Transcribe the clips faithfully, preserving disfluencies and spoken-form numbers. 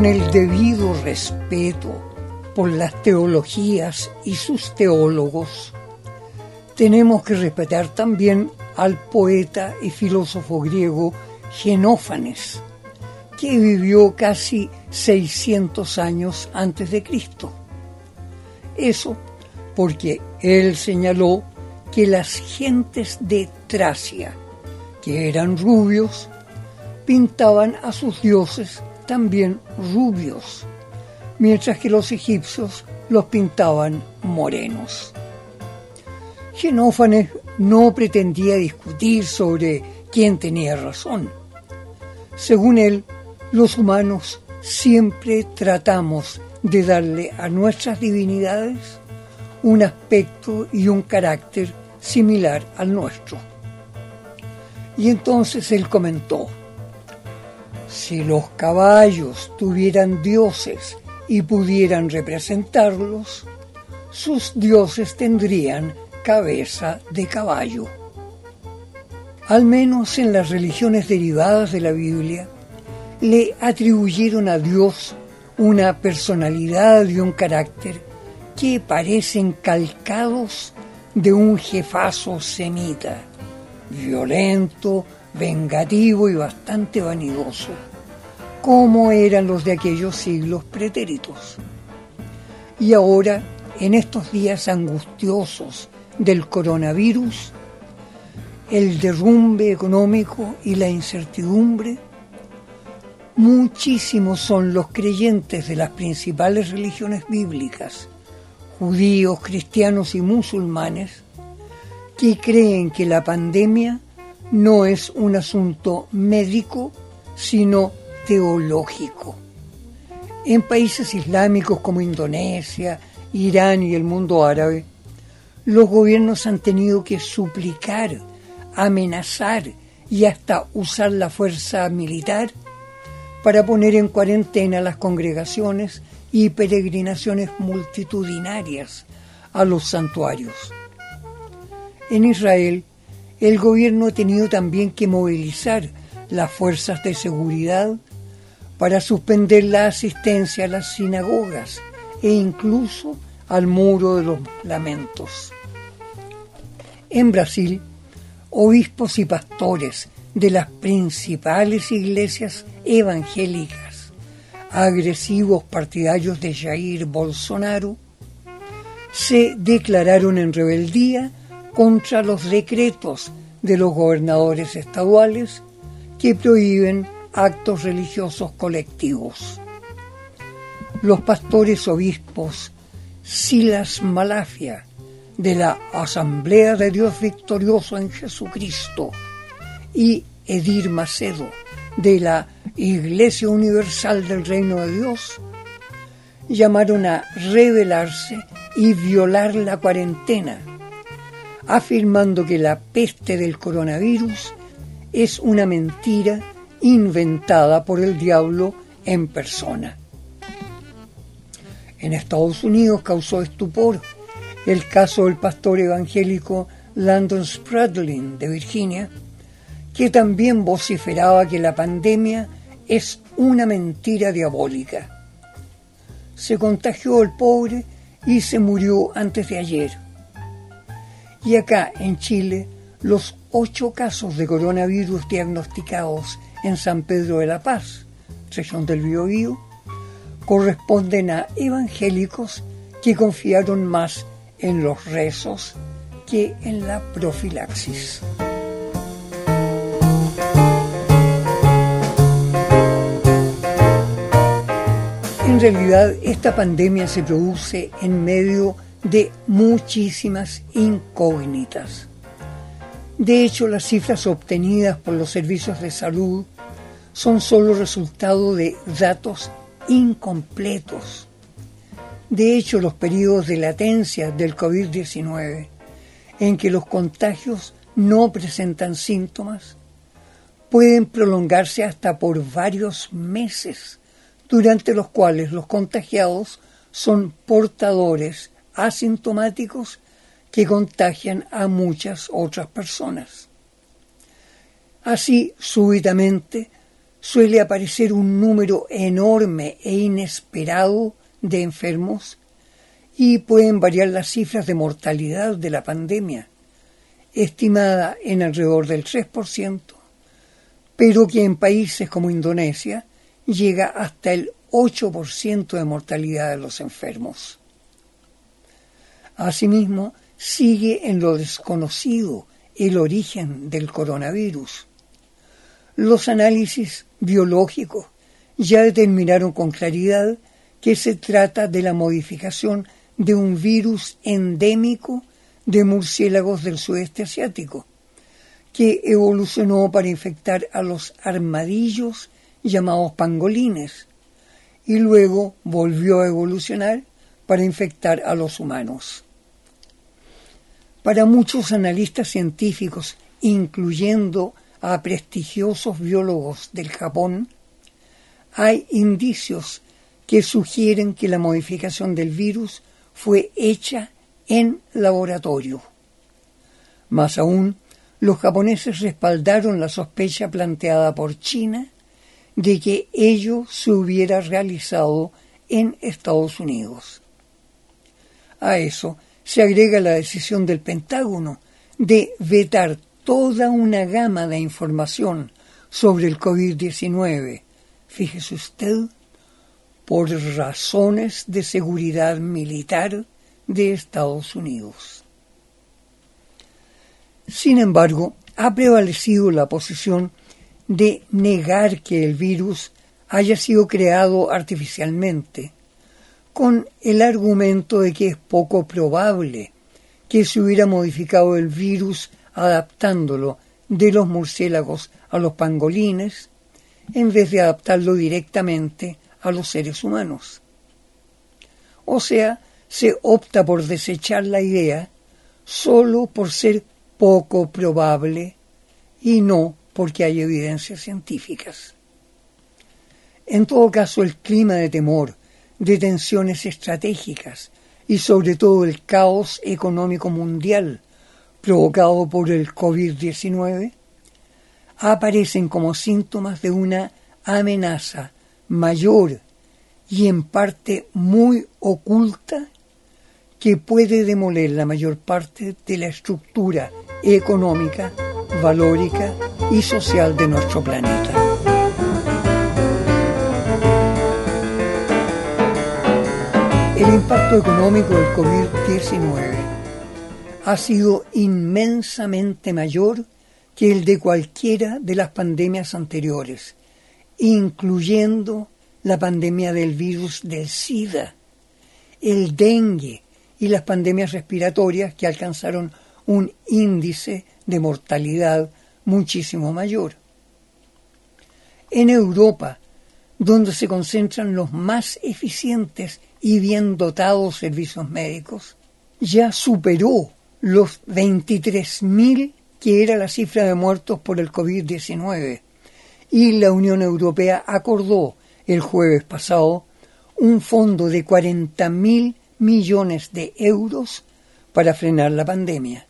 con el debido respeto por las teologías y sus teólogos, tenemos que respetar también al poeta y filósofo griego Xenófanes, que vivió casi seiscientos años antes de Cristo. Eso porque él señaló que las gentes de Tracia, que eran rubios, pintaban a sus dioses también rubios, mientras que los egipcios los pintaban morenos. Xenófanes no pretendía discutir sobre quién tenía razón. Según él, los humanos siempre tratamos de darle a nuestras divinidades un aspecto y un carácter similar al nuestro. Y entonces él comentó: si los caballos tuvieran dioses y pudieran representarlos, sus dioses tendrían cabeza de caballo. Al menos en las religiones derivadas de la Biblia, le atribuyeron a Dios una personalidad y un carácter que parecen calcados de un jefazo semita, violento, vengativo y bastante vanidoso, como eran los de aquellos siglos pretéritos. Y ahora, en estos días angustiosos del coronavirus, el derrumbe económico y la incertidumbre, muchísimos son los creyentes de las principales religiones bíblicas, judíos, cristianos y musulmanes, que creen que la pandemia no es un asunto médico, sino teológico. En países islámicos como Indonesia, Irán y el mundo árabe, los gobiernos han tenido que suplicar, amenazar y hasta usar la fuerza militar para poner en cuarentena las congregaciones y peregrinaciones multitudinarias a los santuarios. En Israel, el gobierno ha tenido también que movilizar las fuerzas de seguridad para suspender la asistencia a las sinagogas e incluso al Muro de los Lamentos. En Brasil, obispos y pastores de las principales iglesias evangélicas, agresivos partidarios de Jair Bolsonaro, se declararon en rebeldía contra los decretos de los gobernadores estaduales que prohíben actos religiosos colectivos. Los pastores obispos Silas Malafaia, de la Asamblea de Dios Victorioso en Jesucristo, y Edir Macedo, de la Iglesia Universal del Reino de Dios, llamaron a rebelarse y violar la cuarentena, afirmando que la peste del coronavirus es una mentira inventada por el diablo en persona. En Estados Unidos causó estupor el caso del pastor evangélico Landon Spradlin de Virginia, que también vociferaba que la pandemia es una mentira diabólica. Se contagió el pobre y se murió antes de ayer. Y acá, en Chile, los ocho casos de coronavirus diagnosticados en San Pedro de la Paz, región del Biobío, corresponden a evangélicos que confiaron más en los rezos que en la profilaxis. En realidad, esta pandemia se produce en medio de muchísimas incógnitas. De hecho, las cifras obtenidas por los servicios de salud son solo resultado de datos incompletos. De hecho, los periodos de latencia del covid diecinueve, en que los contagios no presentan síntomas, pueden prolongarse hasta por varios meses, durante los cuales los contagiados son portadores asintomáticos que contagian a muchas otras personas. Así, súbitamente, suele aparecer un número enorme e inesperado de enfermos y pueden variar las cifras de mortalidad de la pandemia, estimada en alrededor del tres por ciento, pero que en países como Indonesia llega hasta el ocho por ciento de mortalidad de los enfermos. Asimismo, sigue en lo desconocido el origen del coronavirus. Los análisis biológicos ya determinaron con claridad que se trata de la modificación de un virus endémico de murciélagos del sudeste asiático, que evolucionó para infectar a los armadillos llamados pangolines, y luego volvió a evolucionar para infectar a los humanos. Para muchos analistas científicos, incluyendo a prestigiosos biólogos del Japón, hay indicios que sugieren que la modificación del virus fue hecha en laboratorio. Más aún, los japoneses respaldaron la sospecha planteada por China de que ello se hubiera realizado en Estados Unidos. A eso se agrega la decisión del Pentágono de vetar toda una gama de información sobre el covid diecinueve, fíjese usted, por razones de seguridad militar de Estados Unidos. Sin embargo, ha prevalecido la posición de negar que el virus haya sido creado artificialmente, con el argumento de que es poco probable que se hubiera modificado el virus adaptándolo de los murciélagos a los pangolines, en vez de adaptarlo directamente a los seres humanos. O sea, se opta por desechar la idea solo por ser poco probable y no porque hay evidencias científicas. En todo caso, el clima de temor, de tensiones estratégicas y sobre todo el caos económico mundial provocado por el covid diecinueve aparecen como síntomas de una amenaza mayor y en parte muy oculta que puede demoler la mayor parte de la estructura económica, valórica y social de nuestro planeta. El impacto económico del covid diecinueve ha sido inmensamente mayor que el de cualquiera de las pandemias anteriores, incluyendo la pandemia del virus del SIDA, el dengue y las pandemias respiratorias que alcanzaron un índice de mortalidad muchísimo mayor. En Europa, donde se concentran los más eficientes y bien dotados servicios médicos, ya superó los veintitrés mil que era la cifra de muertos por el covid diecinueve, y la Unión Europea acordó el jueves pasado un fondo de cuarenta mil millones de euros para frenar la pandemia.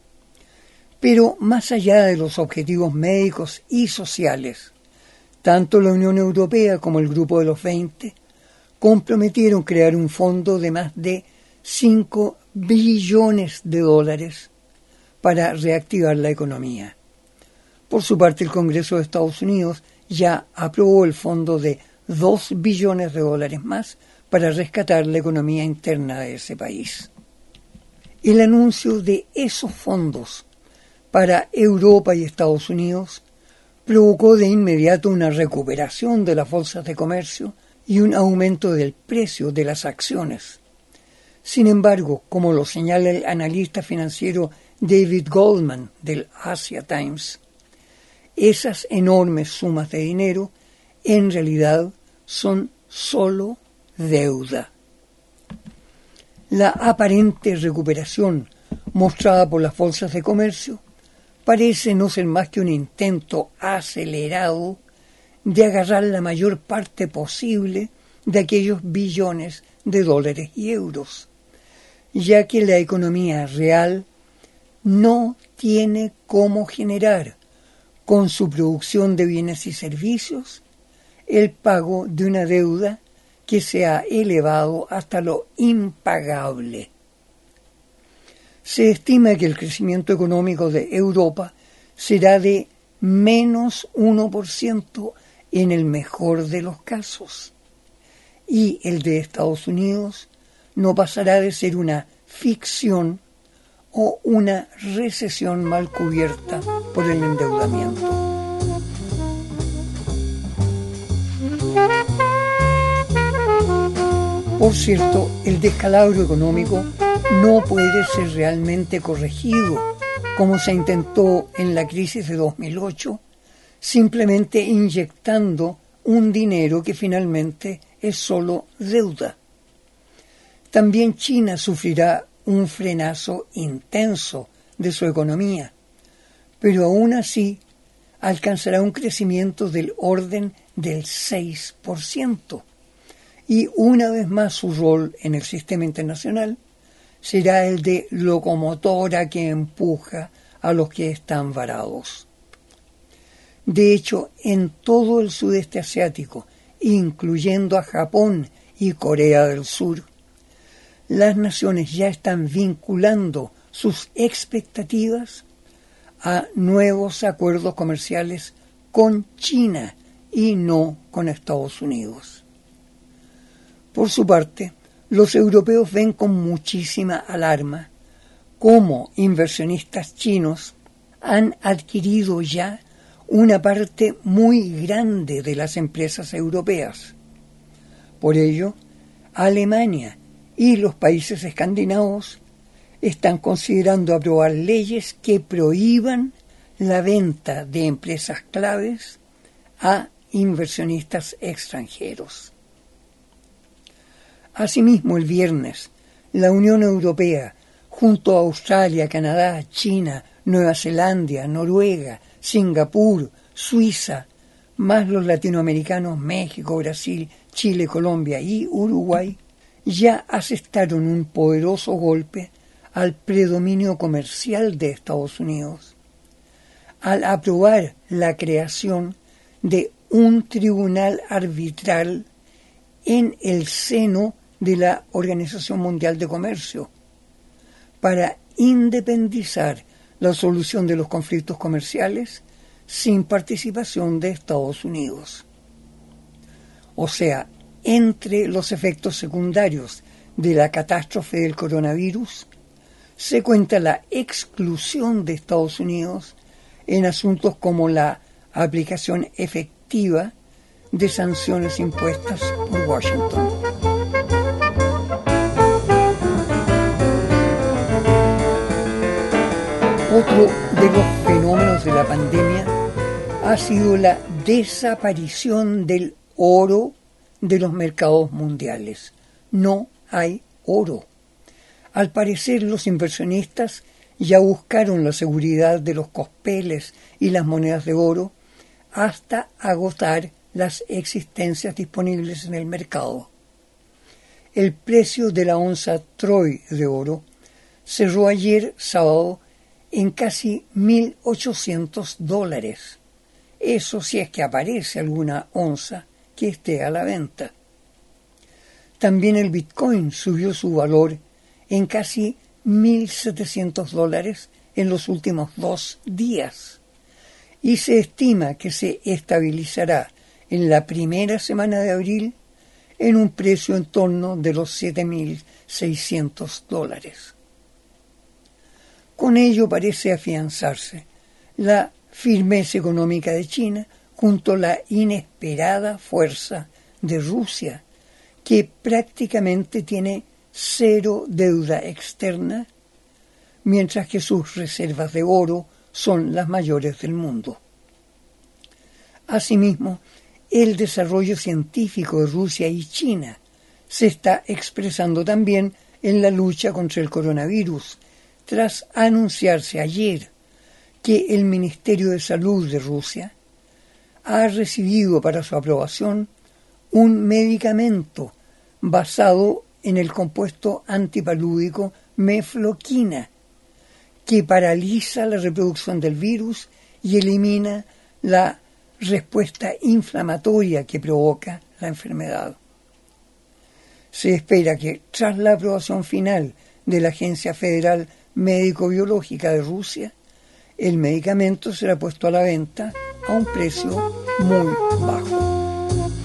Pero más allá de los objetivos médicos y sociales, tanto la Unión Europea como el Grupo de los veinte comprometieron crear un fondo de más de cinco billones de dólares para reactivar la economía. Por su parte, el Congreso de Estados Unidos ya aprobó el fondo de dos billones de dólares más para rescatar la economía interna de ese país. El anuncio de esos fondos para Europa y Estados Unidos provocó de inmediato una recuperación de las bolsas de comercio y un aumento del precio de las acciones. Sin embargo, como lo señala el analista financiero David Goldman del Asia Times, esas enormes sumas de dinero en realidad son solo deuda. La aparente recuperación mostrada por las bolsas de comercio parece no ser más que un intento acelerado de agarrar la mayor parte posible de aquellos billones de dólares y euros, ya que la economía real no tiene cómo generar, con su producción de bienes y servicios, el pago de una deuda que se ha elevado hasta lo impagable. Se estima que el crecimiento económico de Europa será de menos uno por ciento en el mejor de los casos, y el de Estados Unidos no pasará de ser una ficción o una recesión mal cubierta por el endeudamiento. Por cierto, el descalabro económico no puede ser realmente corregido, como se intentó en la crisis de dos mil ocho, simplemente inyectando un dinero que finalmente es solo deuda. También China sufrirá un frenazo intenso de su economía, pero aún así alcanzará un crecimiento del orden del seis por ciento. Y una vez más su rol en el sistema internacional será el de locomotora que empuja a los que están varados. De hecho, en todo el sudeste asiático, incluyendo a Japón y Corea del Sur, las naciones ya están vinculando sus expectativas a nuevos acuerdos comerciales con China y no con Estados Unidos. Por su parte, los europeos ven con muchísima alarma cómo inversionistas chinos han adquirido ya una parte muy grande de las empresas europeas. Por ello, Alemania y los países escandinavos están considerando aprobar leyes que prohíban la venta de empresas claves a inversionistas extranjeros. Asimismo, el viernes, la Unión Europea, junto a Australia, Canadá, China, Nueva Zelanda, Noruega, Singapur, Suiza, más los latinoamericanos México, Brasil, Chile, Colombia y Uruguay, ya asestaron un poderoso golpe al predominio comercial de Estados Unidos, al aprobar la creación de un tribunal arbitral en el seno de la Organización Mundial de Comercio para independizar la solución de los conflictos comerciales sin participación de Estados Unidos. O sea, entre los efectos secundarios de la catástrofe del coronavirus se cuenta la exclusión de Estados Unidos en asuntos como la aplicación efectiva de sanciones impuestas por Washington. Otro de los fenómenos de la pandemia ha sido la desaparición del oro de los mercados mundiales. No hay oro. Al parecer, los inversionistas ya buscaron la seguridad de los cospeles y las monedas de oro hasta agotar las existencias disponibles en el mercado. El precio de la onza Troy de oro cerró ayer sábado en casi mil ochocientos dólares. Eso si es que aparece alguna onza que esté a la venta. También el Bitcoin subió su valor en casi mil setecientos dólares en los últimos dos días y se estima que se estabilizará en la primera semana de abril en un precio en torno de los siete mil seiscientos dólares. Con ello parece afianzarse la firmeza económica de China junto a la inesperada fuerza de Rusia, que prácticamente tiene cero deuda externa, mientras que sus reservas de oro son las mayores del mundo. Asimismo, el desarrollo científico de Rusia y China se está expresando también en la lucha contra el coronavirus, tras anunciarse ayer que el Ministerio de Salud de Rusia ha recibido para su aprobación un medicamento basado en el compuesto antipalúdico mefloquina, que paraliza la reproducción del virus y elimina la respuesta inflamatoria que provoca la enfermedad. Se espera que tras la aprobación final de la Agencia Federal Médico-Biológica de Rusia, el medicamento será puesto a la venta a un precio muy bajo.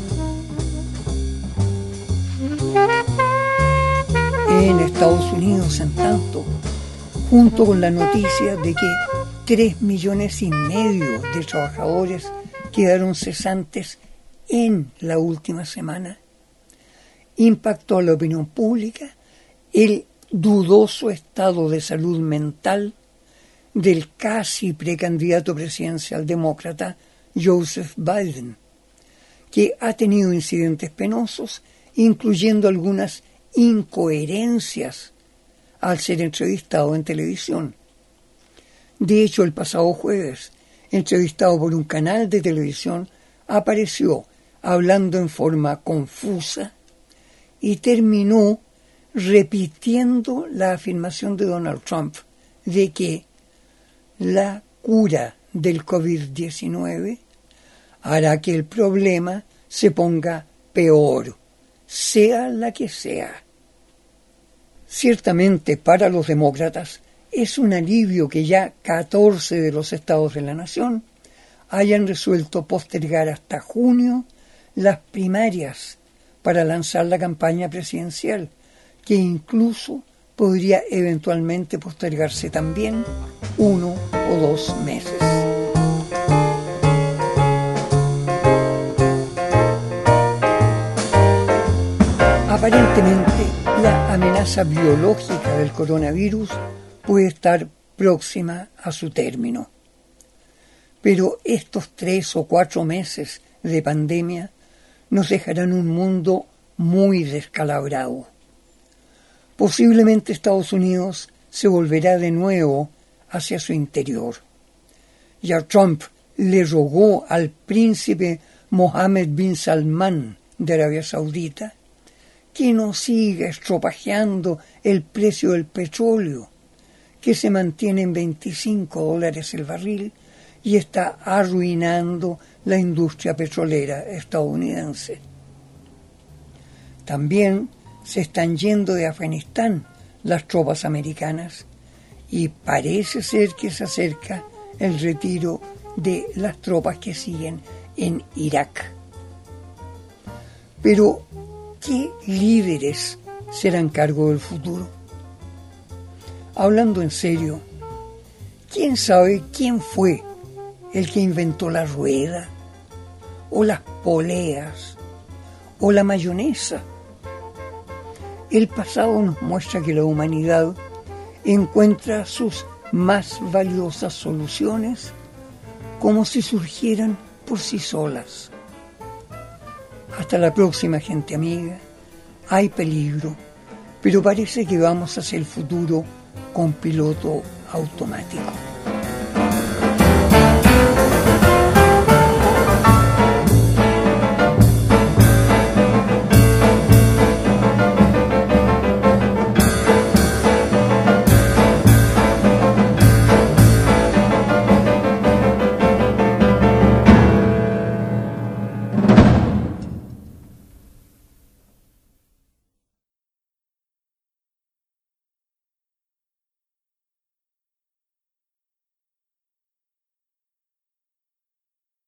En Estados Unidos, en tanto, junto con la noticia de que tres millones y medio de trabajadores quedaron cesantes en la última semana, impactó a la opinión pública el dudoso estado de salud mental del casi precandidato presidencial demócrata Joseph Biden, que ha tenido incidentes penosos, incluyendo algunas incoherencias al ser entrevistado en televisión. De hecho, el pasado jueves, entrevistado por un canal de televisión, apareció hablando en forma confusa y terminó repitiendo la afirmación de Donald Trump de que la cura del covid diecinueve hará que el problema se ponga peor, sea la que sea. Ciertamente, para los demócratas, es un alivio que ya catorce de los estados de la nación hayan resuelto postergar hasta junio las primarias para lanzar la campaña presidencial, que incluso podría eventualmente postergarse también uno o dos meses. Aparentemente, la amenaza biológica del coronavirus puede estar próxima a su término. Pero estos tres o cuatro meses de pandemia nos dejarán un mundo muy descalabrado. Posiblemente Estados Unidos se volverá de nuevo hacia su interior. Ya Trump le rogó al príncipe Mohammed bin Salman de Arabia Saudita que no siga estropajeando el precio del petróleo, que se mantiene en veinticinco dólares el barril y está arruinando la industria petrolera estadounidense. También se están yendo de Afganistán las tropas americanas y parece ser que se acerca el retiro de las tropas que siguen en Irak. Pero, ¿qué líderes serán cargo del futuro? Hablando en serio, ¿quién sabe quién fue el que inventó la rueda, o las poleas, o la mayonesa? El pasado nos muestra que la humanidad encuentra sus más valiosas soluciones como si surgieran por sí solas. Hasta la próxima, gente amiga. Hay peligro, pero parece que vamos hacia el futuro con piloto automático.